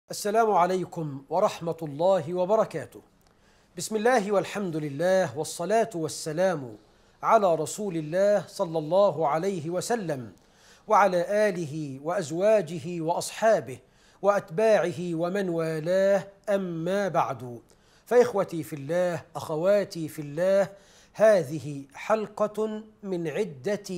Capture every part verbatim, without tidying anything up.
السلام عليكم ورحمة الله وبركاته. بسم الله والحمد لله والصلاة والسلام على رسول الله صلى الله عليه وسلم وعلى آله وأزواجه وأصحابه وأتباعه ومن والاه، أما بعد. فإخوتي في الله، أخواتي في الله، هذه حلقة من عدة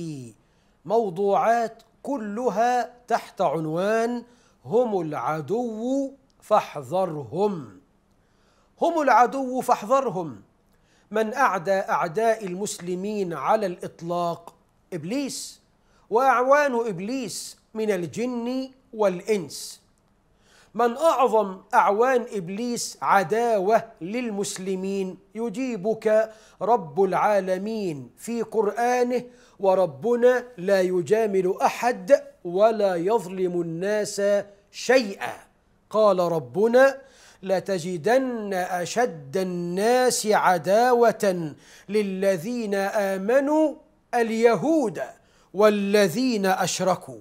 موضوعات كلها تحت عنوان هم العدو فاحذرهم. هم العدو فاحذرهم. من أعدى أعداء المسلمين على الإطلاق؟ إبليس وأعوان إبليس من الجن والإنس. من أعظم أعوان إبليس عداوة للمسلمين؟ يجيبك رب العالمين في قرآنه: وربنا لا يجامل أحد ولا يظلم الناس شيئا. قال ربنا: لتجدن أشد الناس عداوة للذين آمنوا اليهود والذين أشركوا.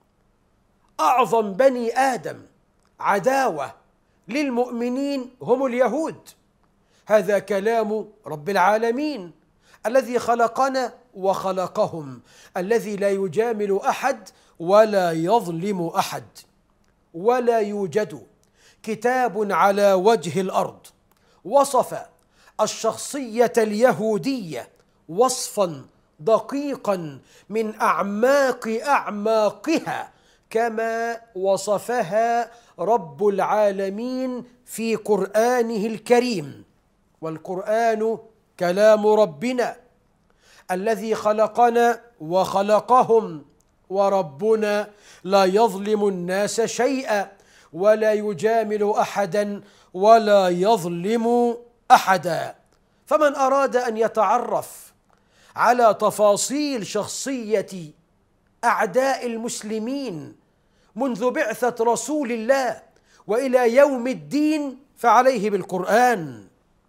أعظم بني آدم عداوة للمؤمنين هم اليهود. هذا كلام رب العالمين الذي خلقنا وخلقهم، الذي لا يجامل أحد ولا يظلم أحد. ولا يوجد كتاب على وجه الأرض وصف الشخصية اليهودية وصفا دقيقا من أعماق أعماقها كما وصفها رب العالمين في قرآنه الكريم. والقرآن كلام ربنا الذي خلقنا وخلقهم، وربنا لا يظلم الناس شيئا ولا يجامل أحدا ولا يظلم أحدا. فمن أراد أن يتعرف على تفاصيل شخصية أعداء المسلمين منذ بعثة رسول الله وإلى يوم الدين فعليه بالقرآن.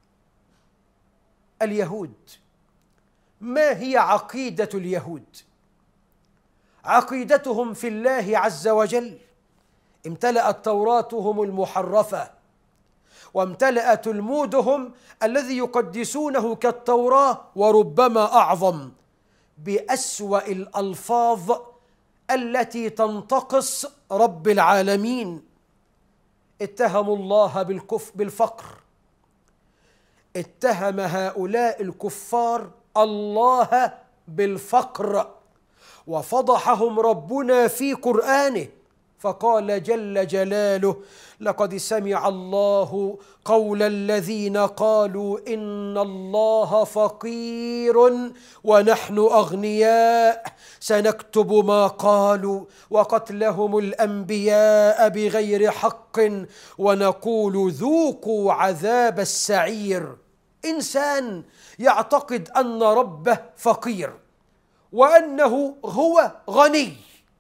اليهود، ما هي عقيدة اليهود؟ عقيدتهم في الله عز وجل امتلأت توراتهم المحرفة، وامتلأ تلمودهم الذي يقدسونه كالتوراة وربما أعظم بأسوأ الألفاظ التي تنتقص رب العالمين. اتهموا الله بالكفر بالفقر. اتهم هؤلاء الكفار الله بالفقر، وفضحهم ربنا في قرآنه فقال جل جلاله: لقد سمع الله قول الذين قالوا إن الله فقير ونحن أغنياء سنكتب ما قالوا وقتلهم الأنبياء بغير حق ونقول ذوقوا عذاب السعير. إنسان يعتقد أن ربه فقير وأنه هو غني.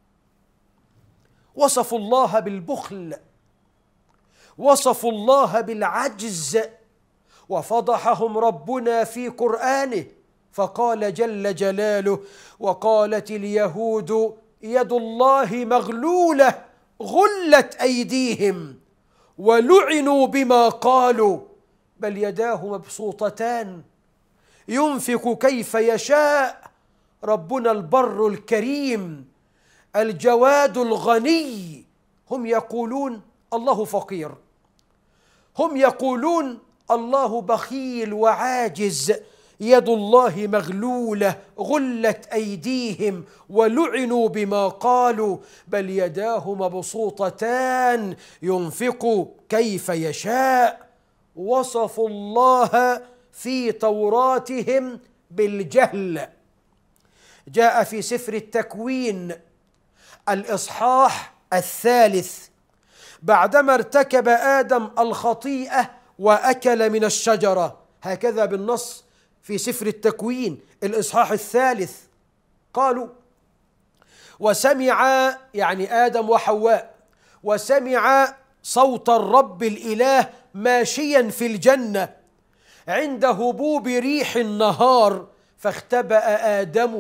وصفوا الله بالبخل، وصفوا الله بالعجز، وفضحهم ربنا في قرآنه فقال جل جلاله: وقالت اليهود يد الله مغلولة غلت أيديهم ولعنوا بما قالوا بل يداه مبسوطتان ينفق كيف يشاء. ربنا البر الكريم الجواد الغني. هم يقولون الله فقير، هم يقولون الله بخيل وعاجز، يد الله مغلولة غلت أيديهم ولعنوا بما قالوا بل يداه مبسوطتان ينفق كيف يشاء. وصفوا الله في توراتهم بالجهل. جاء في سفر التكوين الإصحاح الثالث بعدما ارتكب آدم الخطيئة وأكل من الشجرة، هكذا بالنص في سفر التكوين الإصحاح الثالث، قالوا: وسمع، يعني آدم وحواء، وسمع صوت الرب الإله ماشيا في الجنة عند هبوب ريح النهار فاختبأ آدم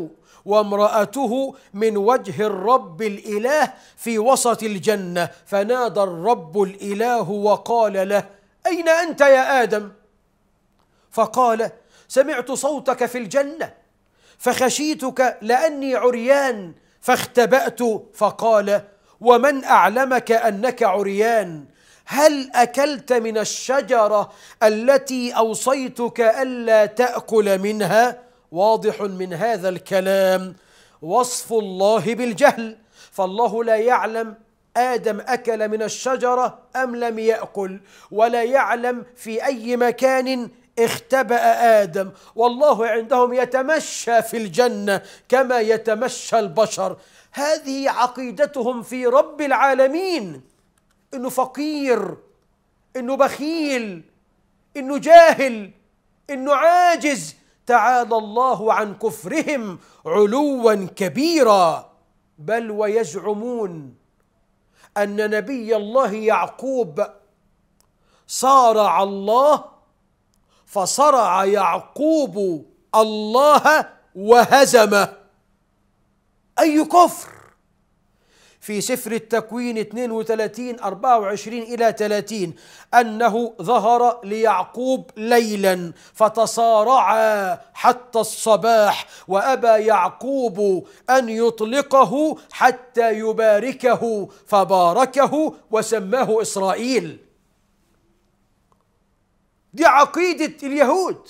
وامرأته من وجه الرب الإله في وسط الجنة، فنادى الرب الإله وقال له: أين أنت يا آدم؟ فقال: سمعت صوتك في الجنة فخشيتك لأني عريان فاختبأت. فقال: ومن أعلمك أنك عريان؟ هل أكلت من الشجرة التي أوصيتك ألا تأكل منها؟ واضح من هذا الكلام وصف الله بالجهل، فالله لا يعلم آدم أكل من الشجرة أم لم يأكل، ولا يعلم في أي مكان اختبأ آدم، والله عندهم يتمشى في الجنة كما يتمشى البشر. هذه عقيدتهم في رب العالمين، إنه فقير، إنه بخيل، إنه جاهل، إنه عاجز. تعالى الله عن كفرهم علوا كبيرا. بل ويزعمون أن نبي الله يعقوب صارع الله فصرع يعقوب الله وهزمه. أي كفر! في سفر التكوين اثنين وثلاثين أربعة وعشرين إلى ثلاثين أنه ظهر ليعقوب ليلا فتصارعا حتى الصباح، وأبى يعقوب أن يطلقه حتى يباركه، فباركه وسماه إسرائيل. دي عقيدة اليهود.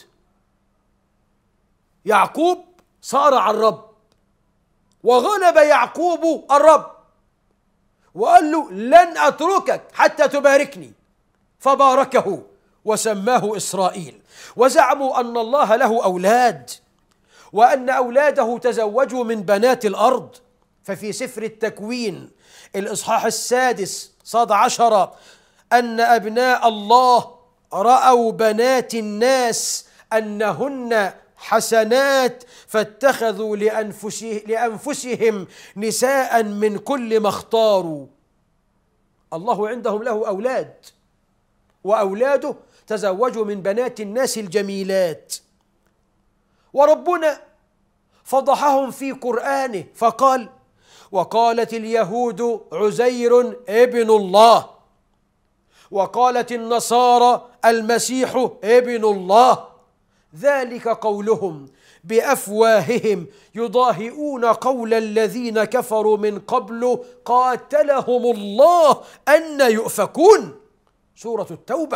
يعقوب صارع الرب وغلب يعقوب الرب وقال له: لن أتركك حتى تباركني، فباركه وسماه إسرائيل. وزعموا أن الله له أولاد وأن أولاده تزوجوا من بنات الأرض. ففي سفر التكوين الإصحاح السادس صاد عشر أن أبناء الله رأوا بنات الناس أنهن حسنات فاتخذوا لأنفسه لأنفسهم نساء من كل ما اختاروا. الله عندهم له أولاد، وأولاده تزوجوا من بنات الناس الجميلات. وربنا فضحهم في قرآنه فقال: وقالت اليهود عزير ابن الله، وقالت النصارى المسيح ابن الله، ذلك قولهم بأفواههم يضاهئون قول الذين كفروا من قبل قاتلهم الله أن يؤفكون. سورة التوبة.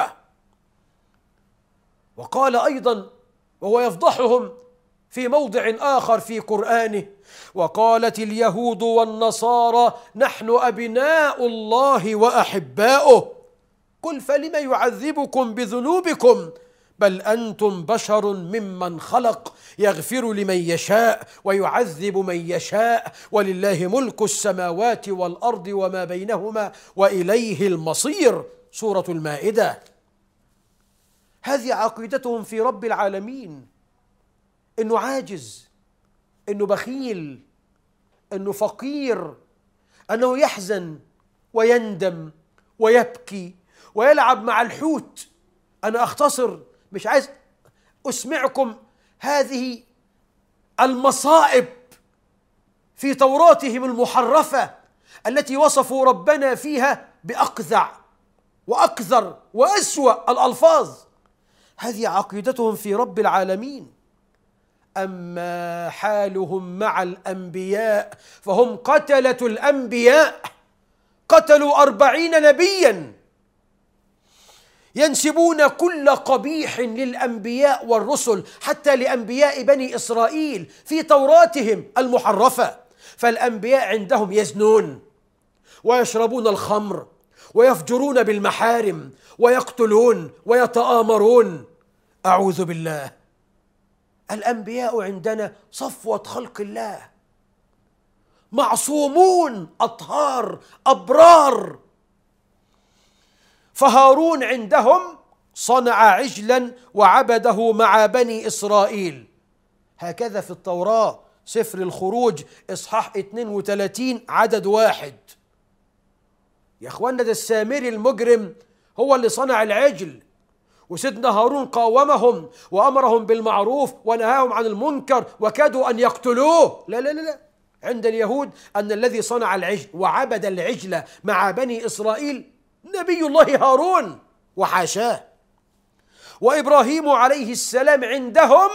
وقال أيضا وهو يفضحهم في موضع آخر في قرآنه: وقالت اليهود والنصارى نحن أبناء الله وأحباؤه، قل فلم يعذبكم بذنوبكم بل أنتم بشر ممن خلق يغفر لمن يشاء ويعذب من يشاء ولله ملك السماوات والأرض وما بينهما وإليه المصير. سورة المائدة. هذه عقيدتهم في رب العالمين، إنه عاجز، إنه بخيل، إنه فقير، أنه يحزن ويندم ويبكي ويلعب مع الحوت. أنا أختصر، مش عايز أسمعكم هذه المصائب في توراتهم المحرفة التي وصفوا ربنا فيها بأقذع وأكثر وأسوأ الألفاظ. هذه عقيدتهم في رب العالمين. أما حالهم مع الأنبياء فهم قتلة الأنبياء، قتلوا أربعين نبياً، ينسبون كل قبيح للأنبياء والرسل حتى لأنبياء بني إسرائيل في توراتهم المحرفة. فالأنبياء عندهم يزنون ويشربون الخمر ويفجرون بالمحارم ويقتلون ويتآمرون. أعوذ بالله. الأنبياء عندنا صفوة خلق الله، معصومون أطهار أبرار. فهارون عندهم صنع عجلا وعبده مع بني إسرائيل. هكذا في التوراة سفر الخروج إصحاح اثنين وثلاثين عدد واحد. يا أخوانا، ده السامري المجرم هو اللي صنع العجل وسيدنا هارون قاومهم وأمرهم بالمعروف ونهاهم عن المنكر وكادوا أن يقتلوه. لا لا لا لا، عند اليهود أن الذي صنع العجل وعبد العجل مع بني إسرائيل نبي الله هارون وحاشاه. وإبراهيم عليه السلام عندهم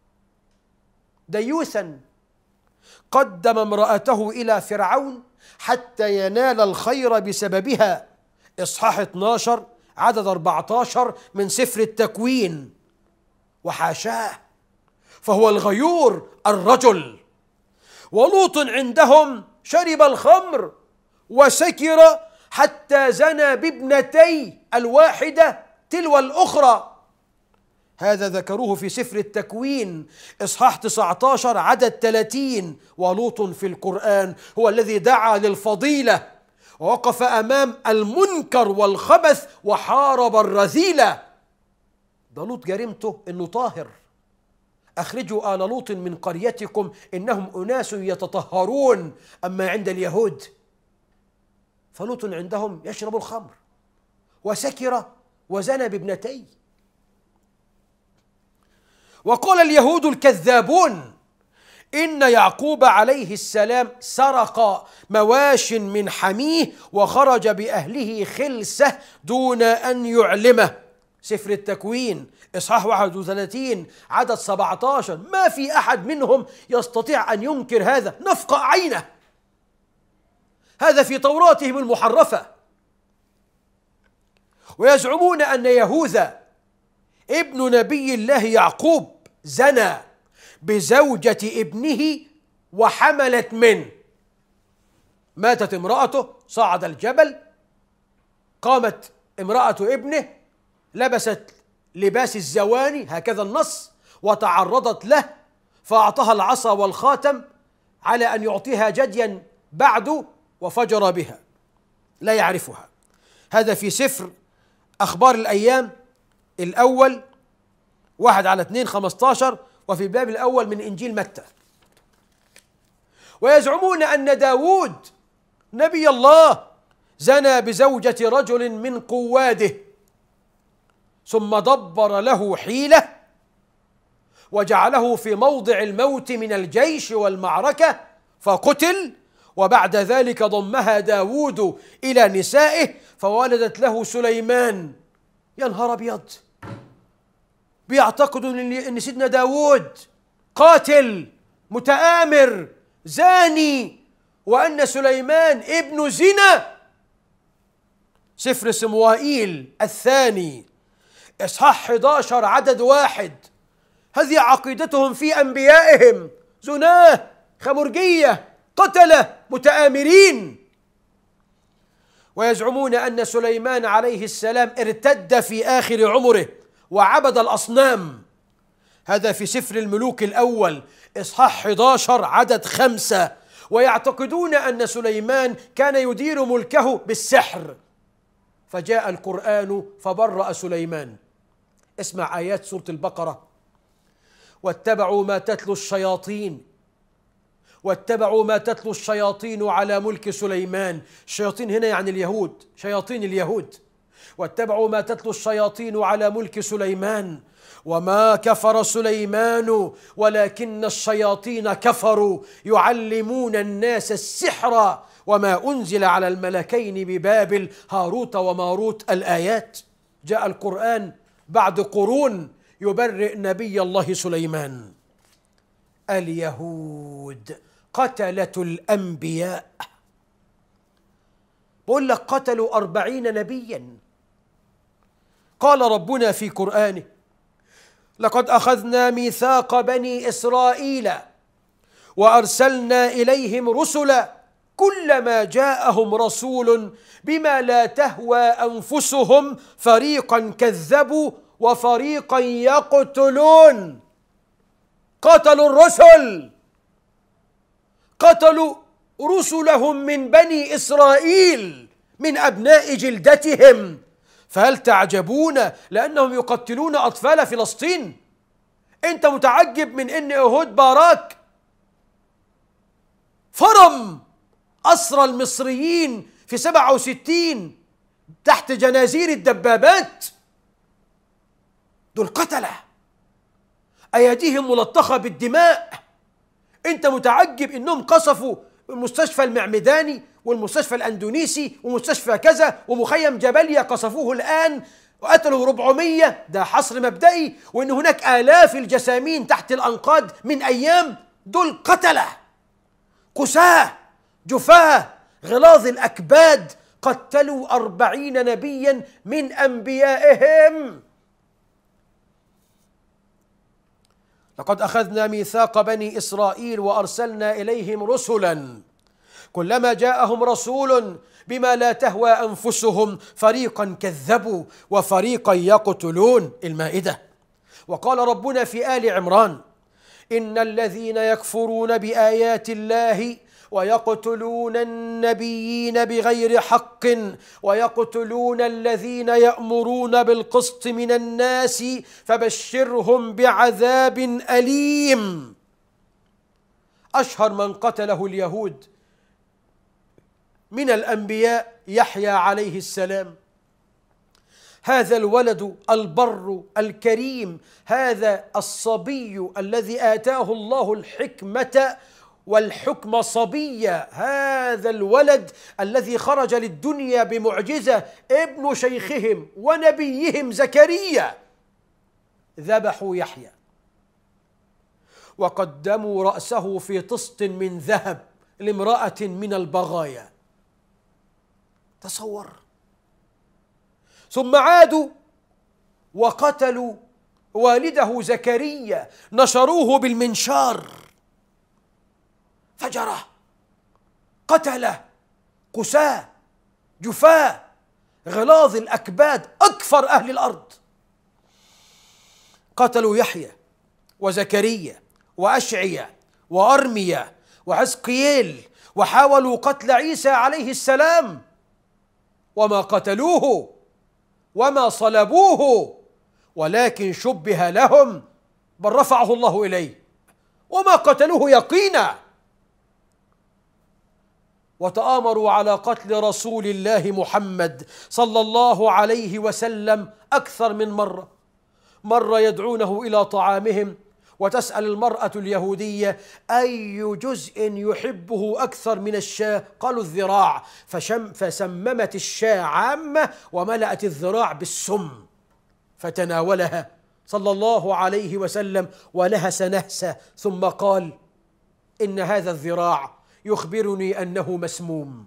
ديوثا قدم امرأته إلى فرعون حتى ينال الخير بسببها. إصحاح اثنا عشر عدد أربعة عشر من سفر التكوين. وحاشاه، فهو الغيور الرجل. ولوط عندهم شرب الخمر وسكر حتى زنى بابنتي الواحدة تلو الأخرى. هذا ذكروه في سفر التكوين إصحاح تسعة عشر عدد ثلاثين. ولوط في القرآن هو الذي دعا للفضيلة ووقف أمام المنكر والخبث وحارب الرذيلة. ده لوط جريمته إنه طاهر. أخرجوا آل لوط من قريتكم إنهم أناس يتطهرون. أما عند اليهود فلوط عندهم يشرب الخمر وسكر وزنى بابنتي. وقال اليهود الكذابون إن يعقوب عليه السلام سرق مواش من حميه وخرج بأهله خلسة دون أن يعلمه. سفر التكوين إصحاح واحد وثلاثين عدد سبعة عشر. ما في أحد منهم يستطيع أن ينكر هذا نفقع عينه. هذا في توراتهم المحرفة. ويزعمون أن يهوذا ابن نبي الله يعقوب زنى بزوجة ابنه وحملت منه. ماتت امرأته، صعد الجبل، قامت امرأة ابنه لبست لباس الزواني، هكذا النص، وتعرضت له فأعطاها العصا والخاتم على أن يعطيها جديا بعد وفجر بها، لا يعرفها. هذا في سفر أخبار الأيام الأول واحد على اثنين خمسة عشر، وفي الباب الأول من إنجيل متى. ويزعمون أن داود نبي الله زنى بزوجة رجل من قواده ثم دبر له حيلة وجعله في موضع الموت من الجيش والمعركة فقتل. وبعد ذلك ضمها داود إلى نسائه فولدت له سليمان. يا نهار أبيض، بيعتقدوا أن سيدنا داود قاتل متآمر زاني وأن سليمان ابن زنا. سفر صموئيل الثاني إصحاح أحد عشر عدد واحد. هذه عقيدتهم في أنبيائهم، زناه، خمرجية، قتلة، متآمرين. ويزعمون أن سليمان عليه السلام ارتد في آخر عمره وعبد الأصنام. هذا في سفر الملوك الأول إصحاح أحد عشر عدد خمسة. ويعتقدون أن سليمان كان يدير ملكه بالسحر، فجاء القرآن فبرأ سليمان. اسمع آيات سورة البقرة: واتبعوا ما تتلو الشياطين واتبعوا ما تتلو الشياطين على ملك سليمان. الشياطين هنا يعني اليهود، شياطين اليهود. واتبعوا ما تتلو الشياطين على ملك سليمان وما كفر سليمان ولكن الشياطين كفروا يعلمون الناس السحر وما أنزل على الملكين ببابل هاروت وماروت. الآيات. جاء القرآن بعد قرون يبرئ نبي الله سليمان. اليهود قتلة الأنبياء. بقول لك قتلوا أربعين نبيا. قال ربنا في قرآنه: لقد أخذنا ميثاق بني إسرائيل وأرسلنا إليهم رسلا كلما جاءهم رسول بما لا تهوى أنفسهم فريقا كذبوا وفريقا يقتلون. قتلوا الرسل، قتلوا رسلهم من بني إسرائيل من أبناء جلدتهم. فهل تعجبون لأنهم يقتلون أطفال فلسطين؟ أنت متعجب من أن أهود باراك فرم أسرى المصريين في سبعة وستين تحت جنازير الدبابات؟ دول قتلة، أيديهم ملطخة بالدماء. أنت متعجب إنهم قصفوا المستشفى المعمداني والمستشفى الأندونيسي ومستشفى كذا ومخيم جبليا قصفوه الآن وقتلوا أربعمية، ده حصر مبدئي، وإن هناك آلاف الجسامين تحت الأنقاض من أيام. دول قتلة قساة جفاة غلاظ الأكباد، قتلوا أربعين نبيا من أنبيائهم. لقد أخذنا ميثاق بني إسرائيل وأرسلنا إليهم رسلا كلما جاءهم رسول بما لا تهوى أنفسهم فريقا كذبوا وفريقا يقتلون. المائدة. وقال ربنا في آل عمران: إن الذين يكفرون بآيات الله ويقتلون النبيين بغير حق ويقتلون الذين يأمرون بالقسط من الناس فبشرهم بعذاب أليم. أشهر من قتله اليهود من الأنبياء يحيى عليه السلام. هذا الولد البر الكريم، هذا الصبي الذي آتاه الله الحكمة والحكم صبيا، هذا الولد الذي خرج للدنيا بمعجزة، ابن شيخهم ونبيهم زكريا، ذبحوا يحيى وقدموا رأسه في طست من ذهب لامرأة من البغايا. تصور. ثم عادوا وقتلوا والده زكريا، نشروه بالمنشار، فجرة قتله قساة جفاة غلاظ الأكباد، أكفر أهل الأرض. قتلوا يحيى وزكريا وأشعيا وأرميا وحزقيل، وحاولوا قتل عيسى عليه السلام وما قتلوه وما صلبوه، ولكن شبه لهم، بل رفعه الله إليه، وما قتلوه يقينا. وتآمروا على قتل رسول الله محمد صلى الله عليه وسلم أكثر من مرة. مرة يدعونه إلى طعامهم وتسأل المرأة اليهودية: أي جزء يحبه أكثر من الشاة؟ قالوا الذراع، فشم فسممت الشاة عامة وملأت الذراع بالسم، فتناولها صلى الله عليه وسلم ونهس نهسة، ثم قال: إن هذا الذراع يخبرني أنه مسموم.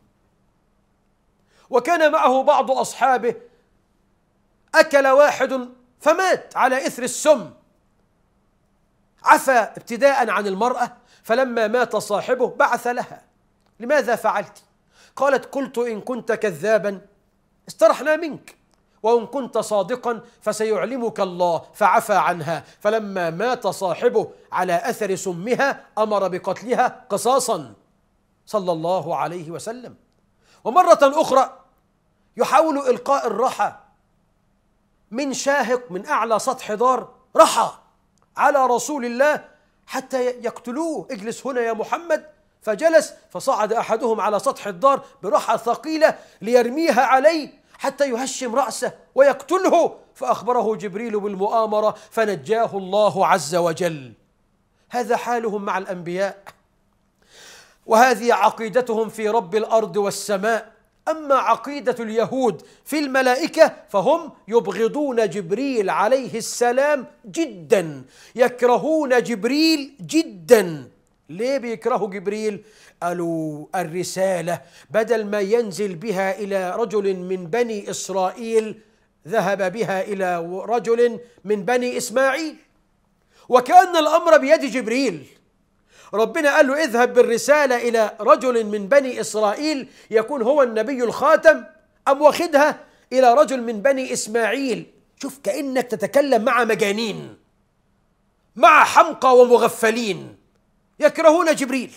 وكان معه بعض أصحابه، أكل واحد فمات على إثر السم. عفى ابتداء عن المرأة، فلما مات صاحبه بعث لها: لماذا فعلت؟ قالت: قلت إن كنت كذابا استرحنا منك، وإن كنت صادقا فسيعلمك الله، فعفى عنها. فلما مات صاحبه على أثر سمها أمر بقتلها قصاصا صلى الله عليه وسلم. ومرة أخرى يحاول إلقاء الرحى من شاهق من أعلى سطح دار، رحى على رسول الله حتى يقتلوه. اجلس هنا يا محمد، فجلس، فصعد أحدهم على سطح الدار برحى ثقيلة ليرميها عليه حتى يهشم رأسه ويقتله، فأخبره جبريل بالمؤامرة فنجاه الله عز وجل. هذا حالهم مع الأنبياء، وهذه عقيدتهم في رب الأرض والسماء. أما عقيدة اليهود في الملائكة فهم يبغضون جبريل عليه السلام جدا، يكرهون جبريل جدا. ليه بيكرهوا جبريل؟ قالوا: الرسالة بدل ما ينزل بها إلى رجل من بني إسرائيل ذهب بها إلى رجل من بني إسماعيل، وكأن الأمر بيد جبريل. ربنا قال له: اذهب بالرسالة إلى رجل من بني إسرائيل يكون هو النبي الخاتم، أم واخدها إلى رجل من بني إسماعيل. شوف، كأنك تتكلم مع مجانين، مع حمقى ومغفلين، يكرهون جبريل.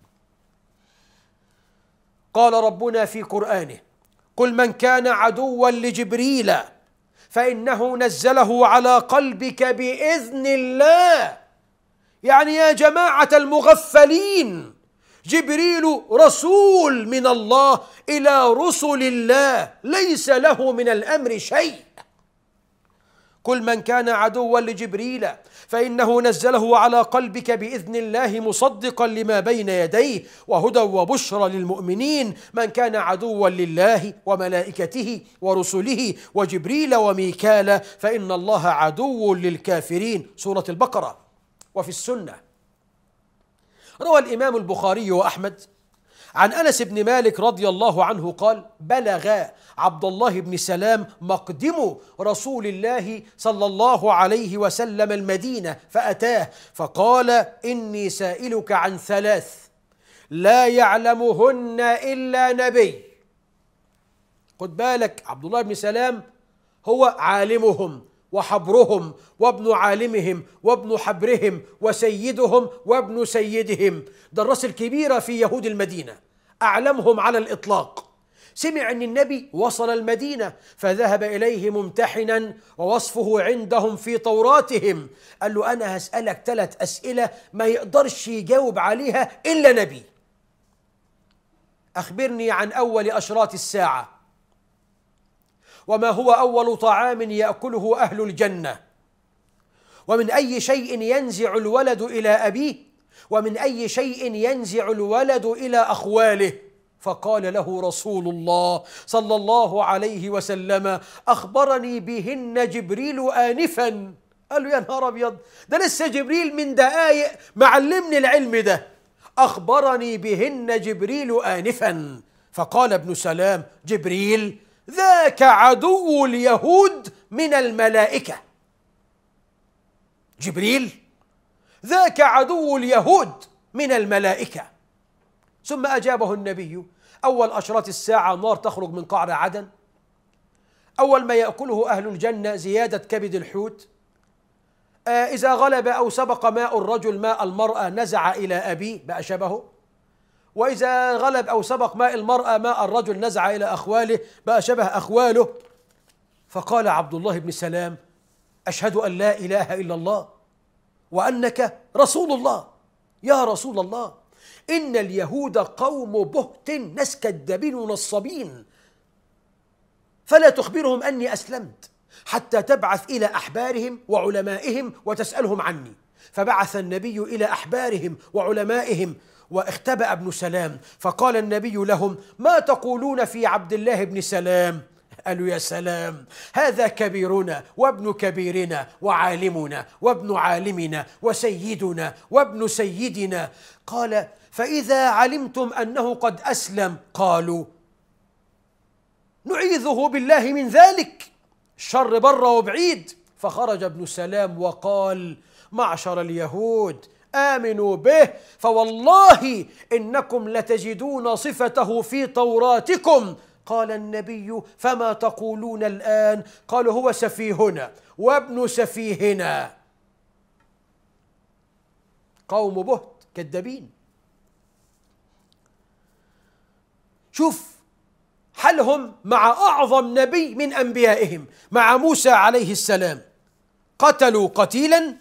قال ربنا في قرآنه: قل من كان عدوا لجبريل فإنه نزله على قلبك بإذن الله. يعني يا جماعة المغفلين، جبريل رسول من الله إلى رسل الله، ليس له من الأمر شيء. كل من كان عدوا لجبريل فإنه نزله على قلبك بإذن الله مصدقا لما بين يديه وهدى وبشرى للمؤمنين. من كان عدوا لله وملائكته ورسله وجبريل وميكال فإن الله عدو للكافرين. سورة البقرة. وفي السنة روى الإمام البخاري وأحمد عن أنس بن مالك رضي الله عنه قال: بلغ عبد الله بن سلام مقدم رسول الله صلى الله عليه وسلم المدينة فأتاه فقال: إني سائلك عن ثلاث لا يعلمهن إلا نبي. خد بالك، عبد الله بن سلام هو عالمهم وحبرهم وابن عالمهم وابن حبرهم وسيدهم وابن سيدهم. ده الراس الكبيرة في يهود المدينة، أعلمهم على الإطلاق. سمع أن النبي وصل المدينة فذهب إليه ممتحنا ووصفه عندهم في توراتهم. قال له: أنا هسألك ثلاث أسئلة ما يقدرش يجاوب عليها إلا نبي. أخبرني عن أول أشراط الساعة، وما هو أول طعام يأكله أهل الجنة، ومن أي شيء ينزع الولد إلى أبيه، ومن أي شيء ينزع الولد إلى أخواله. فقال له رسول الله صلى الله عليه وسلم: أخبرني بهن جبريل آنفا. قال له: يا نهار أبيض، ده لسه جبريل من دقايق معلمني العلم ده. أخبرني بهن جبريل آنفا. فقال ابن سلام: جبريل ذاك عدو اليهود من الملائكة. جبريل ذاك عدو اليهود من الملائكة. ثم أجابه النبي: أول أشراط الساعة نار تخرج من قعر عدن، أول ما يأكله أهل الجنة زيادة كبد الحوت، آه إذا غلب أو سبق ماء الرجل ماء المرأة نزع إلى أبيه بقى شبهه، وإذا غلب أو سبق ماء المرأة ماء الرجل نزع إلى أخواله بقى شبه أخواله. فقال عبد الله بن سلام: أشهد أن لا إله إلا الله وأنك رسول الله. يا رسول الله، إن اليهود قوم بهت ناس كذابين ونصابين، فلا تخبرهم أني أسلمت حتى تبعث إلى أحبارهم وعلمائهم وتسألهم عني. فبعث النبي إلى أحبارهم وعلمائهم واختبأ ابن سلام، فقال النبي لهم: ما تقولون في عبد الله بن سلام؟ قالوا: يا سلام، هذا كبيرنا وابن كبيرنا وعالمنا وابن عالمنا وسيدنا وابن سيدنا. قال: فإذا علمتم أنه قد أسلم قالوا: نعيذه بالله من ذلك، الشر بره وبعيد. فخرج ابن سلام وقال: معشر اليهود، آمنوا به، فوالله إنكم لتجدون صفته في توراتكم. قال النبي: فما تقولون الآن؟ قالوا: هو سفيهنا وابن سفيهنا. قوم بهت كذابين. شوف حالهم مع أعظم نبي من أنبيائهم، مع موسى عليه السلام. قتلوا قتيلا،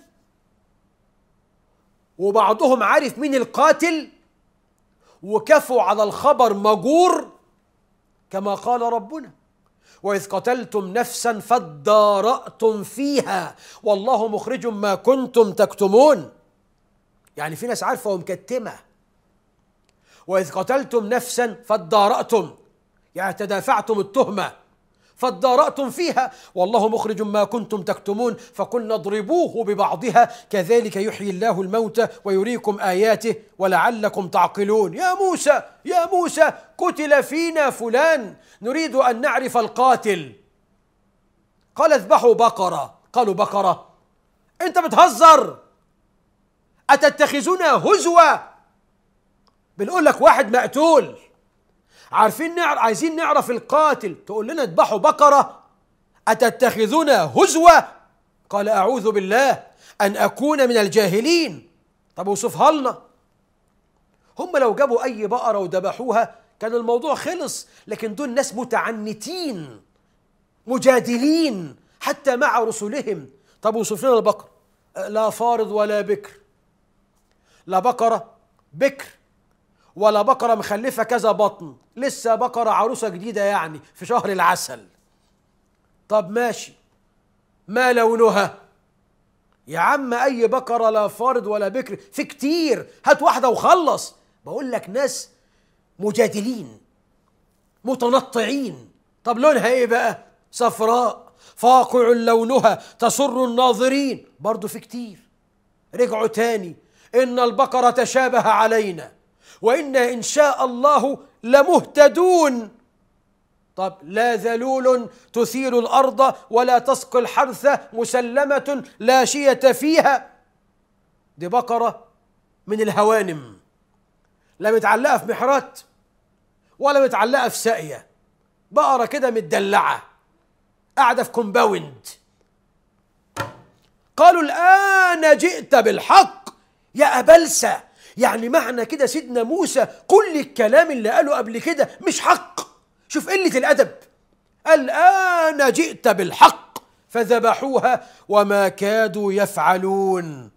وبعضهم عارف مين القاتل، وكفوا على الخبر مجور، كما قال ربنا: وإذ قتلتم نفسا فادارأتم فيها والله مخرج ما كنتم تكتمون. يعني في ناس عارفة ومكتمة. وإذ قتلتم نفسا فادارأتم، يعني تدافعتم التهمة، فادارأتم فيها والله مخرج ما كنتم تكتمون. فقلنا اضربوه ببعضها كذلك يحيي الله الموتى ويريكم آياته ولعلكم تعقلون. يا موسى يا موسى قتل فينا فلان، نريد أن نعرف القاتل. قال: اذبحوا بقرة. قالوا: بقرة؟ أنت بتهزر، أتتخذنا هزوة؟ بنقول لك واحد مقتول، عارفين نعرف، عايزين نعرف القاتل، تقول لنا اذبحوا بقرة؟ أتتخذنا هزوة؟ قال: أعوذ بالله أن أكون من الجاهلين. طب وصفها لنا. هم لو جابوا أي بقرة وذبحوها كان الموضوع خلص، لكن دول ناس متعنتين مجادلين حتى مع رسلهم. طب وصف لنا البقرة. لا فارض ولا بكر، لا بقرة بكر ولا بقرة مخلفة كذا بطن، لسه بقرة عروسة جديدة يعني في شهر العسل. طب ماشي، ما لونها؟ يا عم أي بقرة لا فارض ولا بكر، في كتير، هات واحدة وخلص. بقول لك ناس مجادلين متنطعين. طب لونها إيه بقى؟ صفراء فاقع لونها تسر الناظرين، برضو في كتير. رجعوا تاني، إن البقرة تشابه علينا وإنا إن شاء الله لمهتدون. طب لا ذلول تثير الأرض ولا تسقي الحرث مسلمة لا شية فيها. دي بقرة من الهوانم، لا متعلقة في محرات ولا متعلقة في ساقية، بقرة كده متدلعة قاعدة في كومباوند. قالوا الآن جئت بالحق يا أبلسة. يعني معنى كده سيدنا موسى كل الكلام اللي قاله قبل كده مش حق. شوف قلة الأدب. الآن جئت بالحق فذبحوها وما كادوا يفعلون.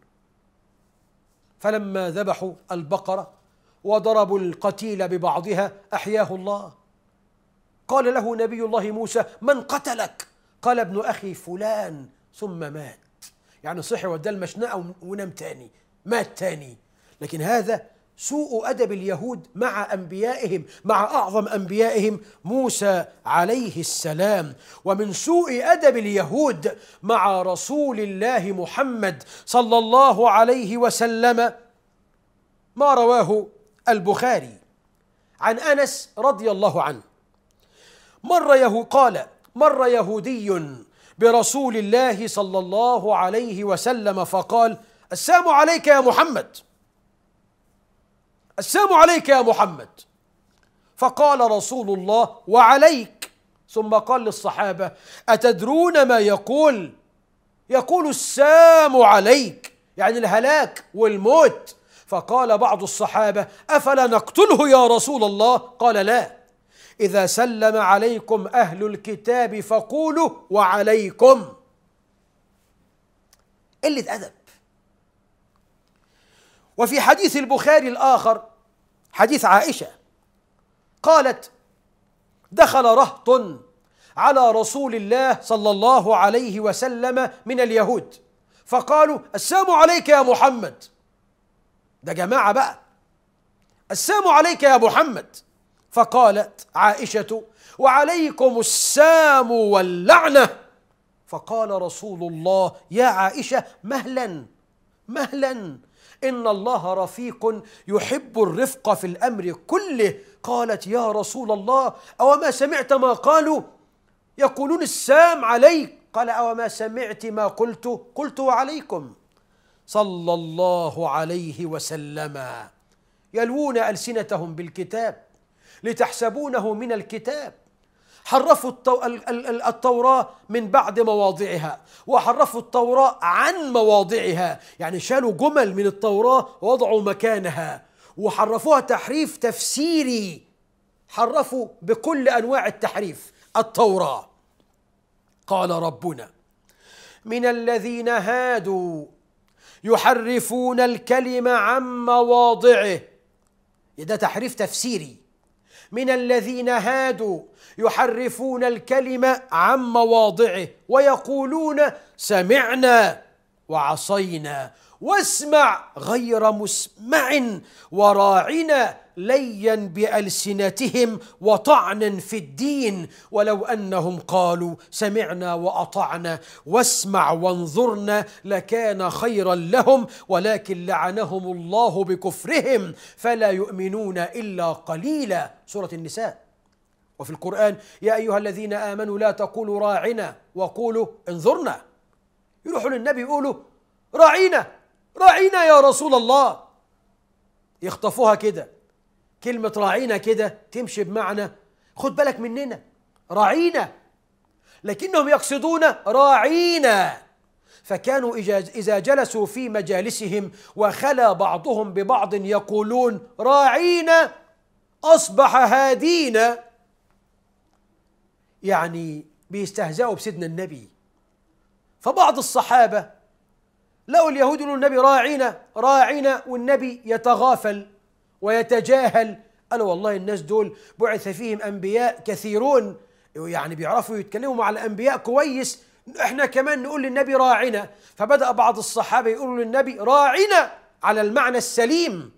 فلما ذبحوا البقرة وضربوا القتيل ببعضها أحياه الله. قال له نبي الله موسى: من قتلك؟ قال: ابن أخي فلان، ثم مات. يعني صحي وداه المشنقة ونام تاني، مات تاني. لكن هذا سوء أدب اليهود مع أنبيائهم، مع أعظم أنبيائهم موسى عليه السلام. ومن سوء أدب اليهود مع رسول الله محمد صلى الله عليه وسلم ما رواه البخاري عن أنس رضي الله عنه. مر يهو قال مر يهودي برسول الله صلى الله عليه وسلم فقال: السلام عليك يا محمد، السلام عليك يا محمد. فقال رسول الله: وعليك. ثم قال للصحابة: أتدرون ما يقول؟ يقول السلام عليك، يعني الهلاك والموت. فقال بعض الصحابة: أفلا نقتله يا رسول الله؟ قال: لا، إذا سلم عليكم أهل الكتاب فقولوا وعليكم. قلة أدب. وفي حديث البخاري الآخر حديث عائشة قالت: دخل رهط على رسول الله صلى الله عليه وسلم من اليهود فقالوا: السلام عليك يا محمد. ده جماعة بقى، السلام عليك يا محمد. فقالت عائشة: وعليكم السام واللعنة. فقال رسول الله: يا عائشة مهلا مهلا، إن الله رفيق يحب الرفق في الأمر كله. قالت: يا رسول الله، أو ما سمعت ما قالوا يقولون السام عليك؟ قال: أو ما سمعت ما قلت قلت وعليكم. صلى الله عليه وسلم. يلوون ألسنتهم بالكتاب لتحسبونه من الكتاب. حرفوا التو... التوراة من بعد مواضعها، وحرفوا التوراة عن مواضعها، يعني شالوا جمل من التوراة ووضعوا مكانها، وحرفوها تحريف تفسيري، حرفوا بكل أنواع التحريف التوراة. قال ربنا: من الذين هادوا يحرفون الكلم عن مواضعه. ده تحريف تفسيري. من الذين هادوا يحرفون الكلم عن مواضعه ويقولون سمعنا وعصينا واسمع غير مسمع وراعنا ليا بألسنتهم وطعنا في الدين، ولو أنهم قالوا سمعنا وأطعنا واسمع وانظرنا لكان خيرا لهم، ولكن لعنهم الله بكفرهم فلا يؤمنون إلا قليلا. سورة النساء. وفي القرآن: يا أيها الذين آمنوا لا تقولوا راعنا وقولوا انظرنا. يروحوا للنبي يقولوا راعينا راعينا يا رسول الله، يخطفوها كده. كلمة راعينا كده تمشي بمعنى خد بالك مننا، راعينا، لكنهم يقصدون راعينا. فكانوا إذا جلسوا في مجالسهم وخلا بعضهم ببعض يقولون راعينا أصبح هادينا، يعني بيستهزئوا بسيدنا النبي. فبعض الصحابة لقوا اليهود يقولوا النبي راعينا راعينا، والنبي يتغافل ويتجاهل. قالوا والله الناس دول بعث فيهم أنبياء كثيرون، يعني بيعرفوا يتكلموا مع الأنبياء كويس، احنا كمان نقول للنبي راعنا، فبدأ بعض الصحابة يقولوا للنبي راعنا على المعنى السليم،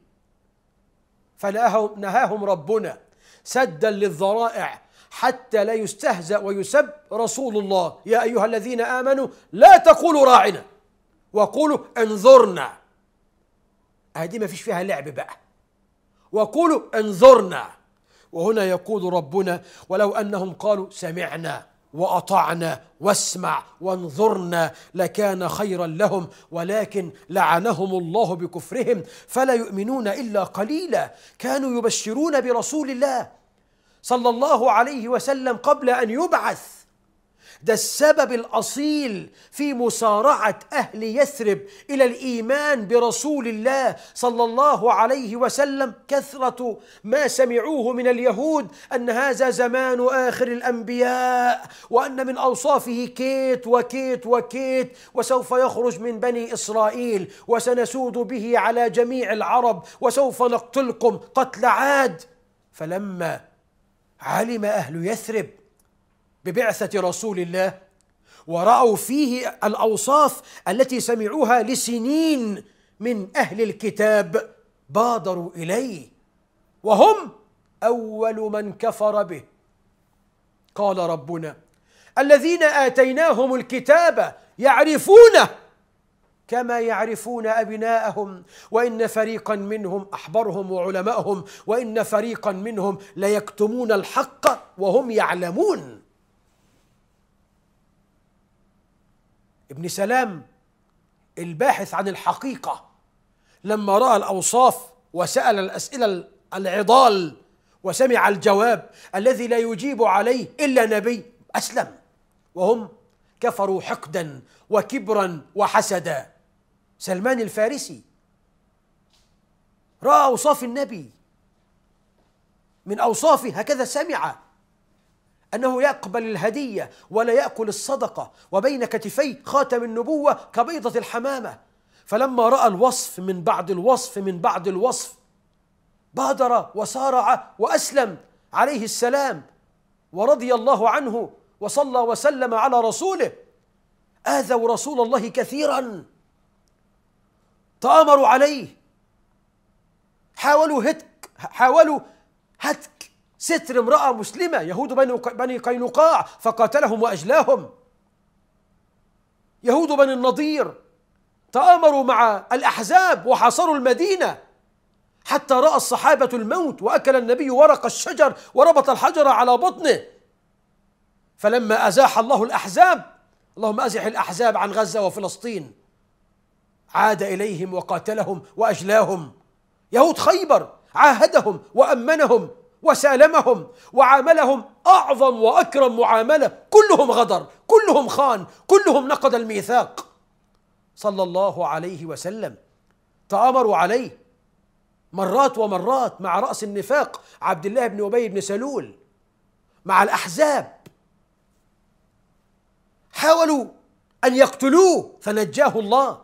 فنهاهم ربنا سدا للذرائع حتى لا يستهزأ ويسب رسول الله. يا أيها الذين آمنوا لا تقولوا راعنا وقولوا انظرنا. هذه ما فيش فيها لعب بقى، وقولوا انظرنا. وهنا يقول ربنا ولو أنهم قالوا سمعنا وأطعنا واسمع وانظرنا لكان خيرا لهم ولكن لعنهم الله بكفرهم فلا يؤمنون إلا قليلا. كانوا يبشرون برسول الله صلى الله عليه وسلم قبل أن يبعث. ده السبب الأصيل في مسارعة أهل يثرب إلى الإيمان برسول الله صلى الله عليه وسلم كثرة ما سمعوه من اليهود أن هذا زمان آخر الأنبياء، وأن من أوصافه كيت وكيت وكيت، وسوف يخرج من بني إسرائيل وسنسود به على جميع العرب وسوف نقتلكم قتل عاد. فلما علم أهل يثرب ببعثة رسول الله ورأوا فيه الأوصاف التي سمعوها لسنين من أهل الكتاب بادروا إليه، وهم أول من كفر به. قال ربنا الذين آتيناهم الكتاب يعرفونه كما يعرفون أبناءهم وإن فريقا منهم أحبرهم وعلماءهم وإن فريقا منهم ليكتمون الحق وهم يعلمون. ابن سلام الباحث عن الحقيقة لما رأى الأوصاف وسأل الأسئلة العضال وسمع الجواب الذي لا يجيب عليه إلا نبي أسلم، وهم كفروا حقدا وكبرا وحسدا. سلمان الفارسي رأى أوصاف النبي، من أوصافه هكذا سمع أنه يقبل الهدية ولا يأكل الصدقة وبين كتفيه خاتم النبوة كبيضة الحمامة. فلما رأى الوصف من بعد الوصف من بعد الوصف بادر وسارع وأسلم عليه السلام ورضي الله عنه وصلى وسلم على رسوله. آذوا رسول الله كثيرا، تآمروا عليه، حاولوا هتك حاولوا هتك ستر امرأة مسلمة يهود بني قينقاع فقاتلهم وأجلاهم. يهود بني النضير تآمروا مع الأحزاب وحاصروا المدينة حتى رأى الصحابة الموت وأكل النبي ورق الشجر وربط الحجر على بطنه. فلما أزاح الله الأحزاب، اللهم أزح الأحزاب عن غزة وفلسطين، عاد إليهم وقاتلهم وأجلاهم. يهود خيبر عاهدهم وأمنهم وسالمهم وعاملهم أعظم وأكرم معاملة، كلهم غدر، كلهم خان، كلهم نقض الميثاق. صلى الله عليه وسلم تآمروا عليه مرات ومرات مع رأس النفاق عبد الله بن أبي بن سلول، مع الأحزاب حاولوا أن يقتلوه فنجاه الله،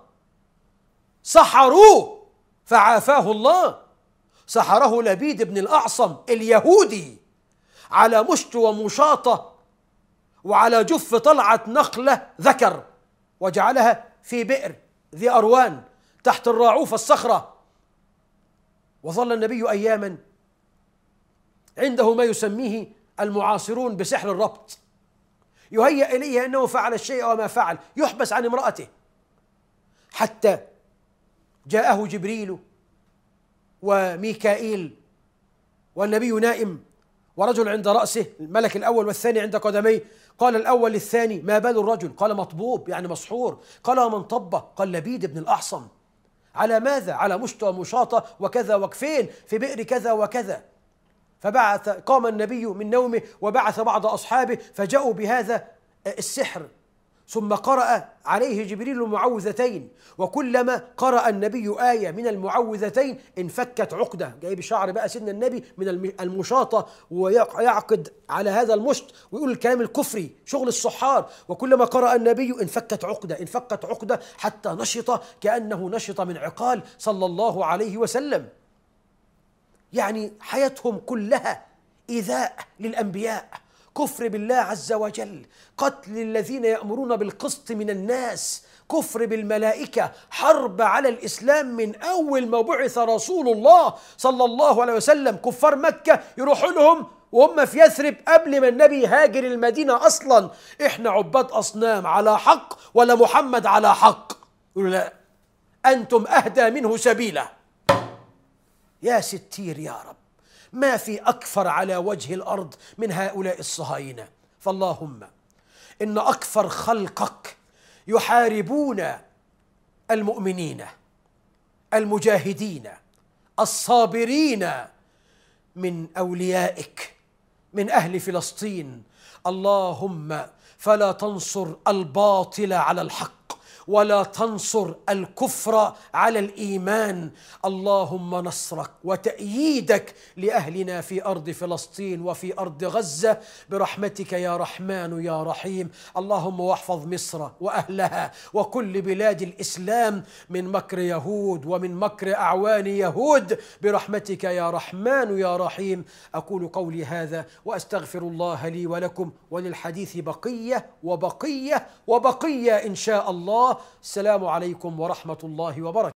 سحروه فعافاه الله. سحره لبيد بن الأعصم اليهودي على مشط ومشاطة وعلى جف طلعة نخلة ذكر، وجعلها في بئر ذي أروان تحت الراعوف الصخرة. وظل النبي أياما عنده ما يسميه المعاصرون بسحر الربط، يهيأ إليه أنه فعل الشيء وما فعل، يحبس عن امرأته، حتى جاءه جبريل وميكائيل والنبي نائم ورجل عند رأسه، الملك الأول والثاني عند قدميه. قال الأول للثاني ما بال الرجل؟ قال مطبوب يعني مسحور. قال ومن طبه؟ قال لبيد بن الأعصم. على ماذا؟ على مشط ومشاطة وكذا وكفين في بئر كذا وكذا. فبعث قام النبي من نومه وبعث بعض أصحابه فجاءوا بهذا السحر، ثم قرأ عليه جبريل المعوذتين، وكلما قرأ النبي آية من المعوذتين انفكت عقدة، جايب شعر بقى سيدنا النبي من المشاطة ويعقد على هذا المشط ويقول الكلام الكفري شغل السحار، وكلما قرأ النبي انفكت عقدة انفكت عقدة حتى نشط كأنه نشط من عقال صلى الله عليه وسلم. يعني حياتهم كلها إيذاء للأنبياء، كفر بالله عز وجل، قتل الذين يأمرون بالقسط من الناس، كفر بالملائكة، حرب على الإسلام من أول ما بعث رسول الله صلى الله عليه وسلم. كفار مكة يروحوا لهم وهم في يثرب قبل ما النبي هاجر المدينة أصلا: إحنا عباد أصنام على حق ولا محمد على حق؟ يقولوا لا، أنتم أهدى منه سبيلا. يا ستير يا رب، ما في أكفر على وجه الأرض من هؤلاء الصهاينة. فاللهم إن أكفر خلقك يحاربون المؤمنين المجاهدين الصابرين من أوليائك من أهل فلسطين. اللهم فلا تنصر الباطل على الحق ولا تنصر الكفر على الإيمان. اللهم نصرك وتأييدك لأهلنا في أرض فلسطين وفي أرض غزة برحمتك يا رحمن يا رحيم. اللهم واحفظ مصر وأهلها وكل بلاد الإسلام من مكر يهود ومن مكر أعوان يهود برحمتك يا رحمن يا رحيم. أقول قولي هذا وأستغفر الله لي ولكم، وللحديث بقية وبقية وبقية إن شاء الله. السلام عليكم ورحمة الله وبركاته.